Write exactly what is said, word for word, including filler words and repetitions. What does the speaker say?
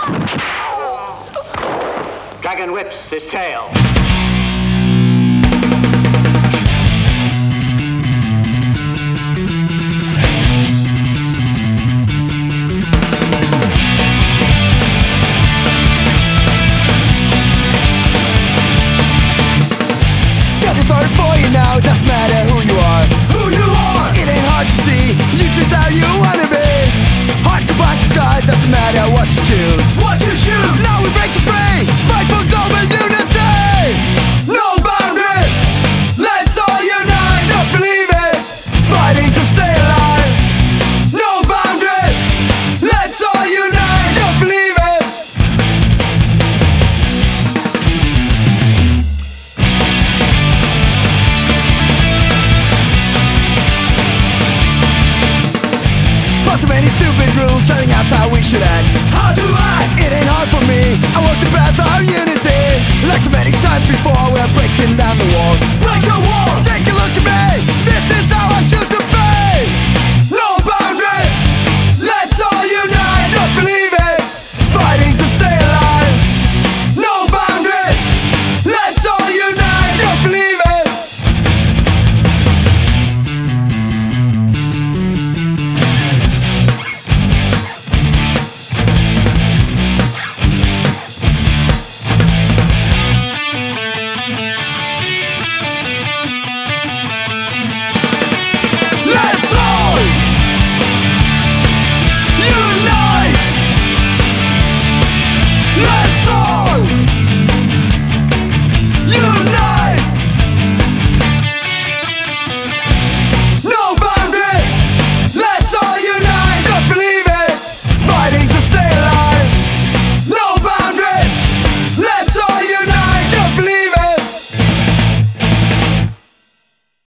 Dragon whips his tail. It's hard for you now, it doesn't matter who you are. Who you are! It ain't hard to see, you choose how you wanna be. Hard to block the sky, doesn't matter what you choose. What you choose! Now we break you free, fight for global unity. No boundaries, let's all unite. Just believe it, fighting to stay alive. No boundaries, let's all unite. Just believe it. Too many stupid rules telling us how we should act.